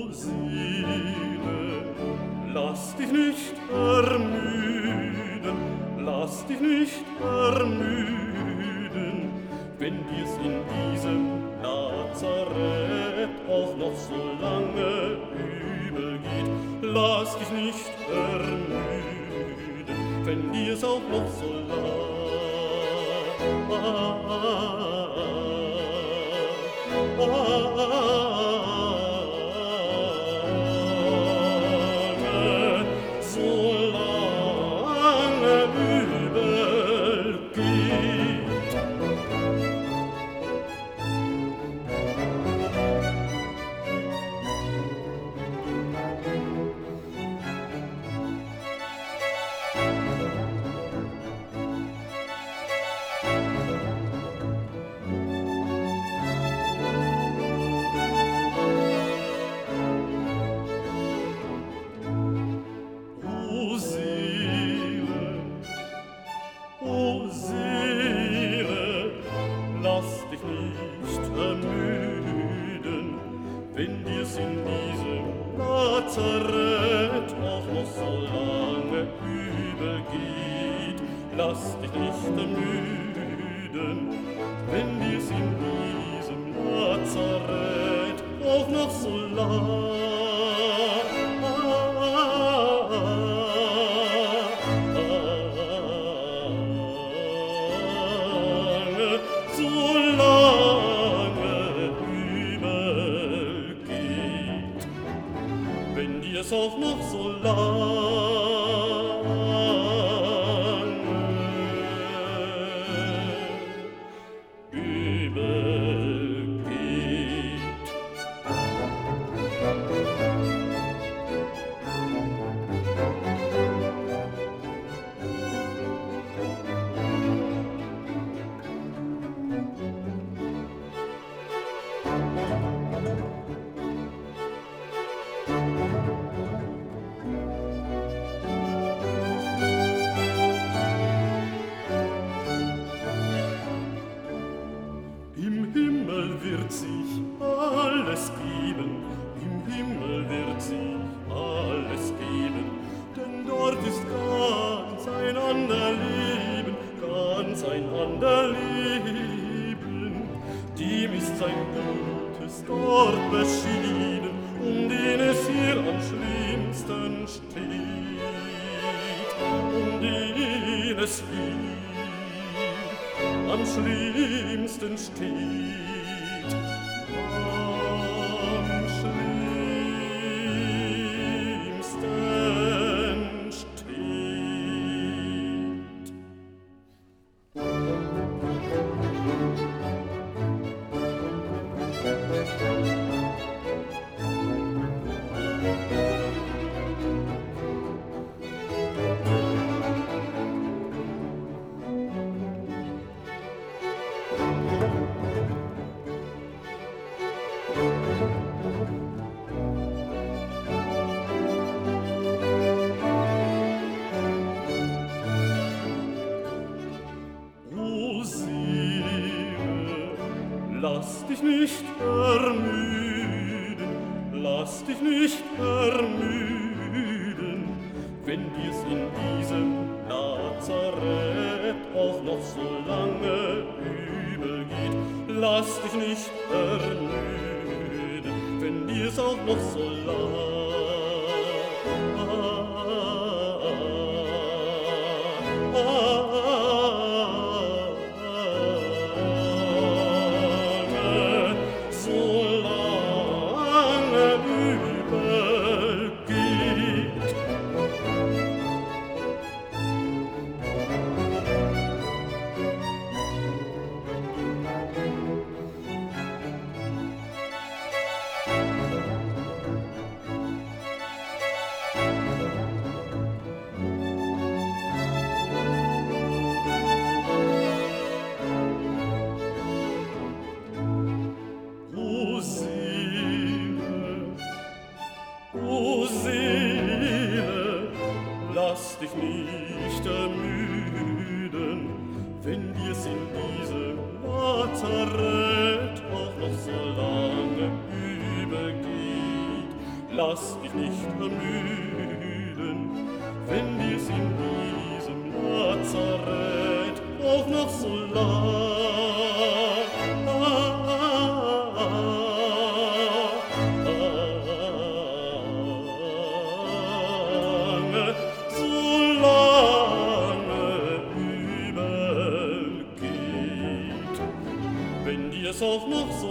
Seele, lass dich nicht ermüden, lass dich nicht ermüden, wenn dir's in diesem Lazarett auch noch so lange übel geht. Lass dich nicht ermüden, wenn dir's auch noch so lange übel geht. O Seele, lass dich nicht ermüden, wenn dir's in diesem Lazarett auch noch so lange übel geht. Lass dich nicht ermüden, wenn dir's in diesem Lazarett auch noch so lange übel geht, wenn dir's auch noch so lange übel geht. Im Himmel wird sich alles geben, im Himmel wird sich alles geben, denn dort ist ganz ein ander Leben, ganz ein ander Leben. Dem ist sein Gutes dort beschieden, den es hier am schlimmsten steht, den es hier am schlimmsten steht, am schlimmsten steht. O Seele, lass dich nicht ermüden, lass dich nicht ermüden, wenn dir's in diesem Lazarett auch noch so lange übel geht. Lass dich nicht ermüden, wenn dir's auch noch so lange übel geht. O lass dich nicht ermüden, wenn dir's in diesem Lazarett auch noch so lange übel geht. Wenn dir's auch noch so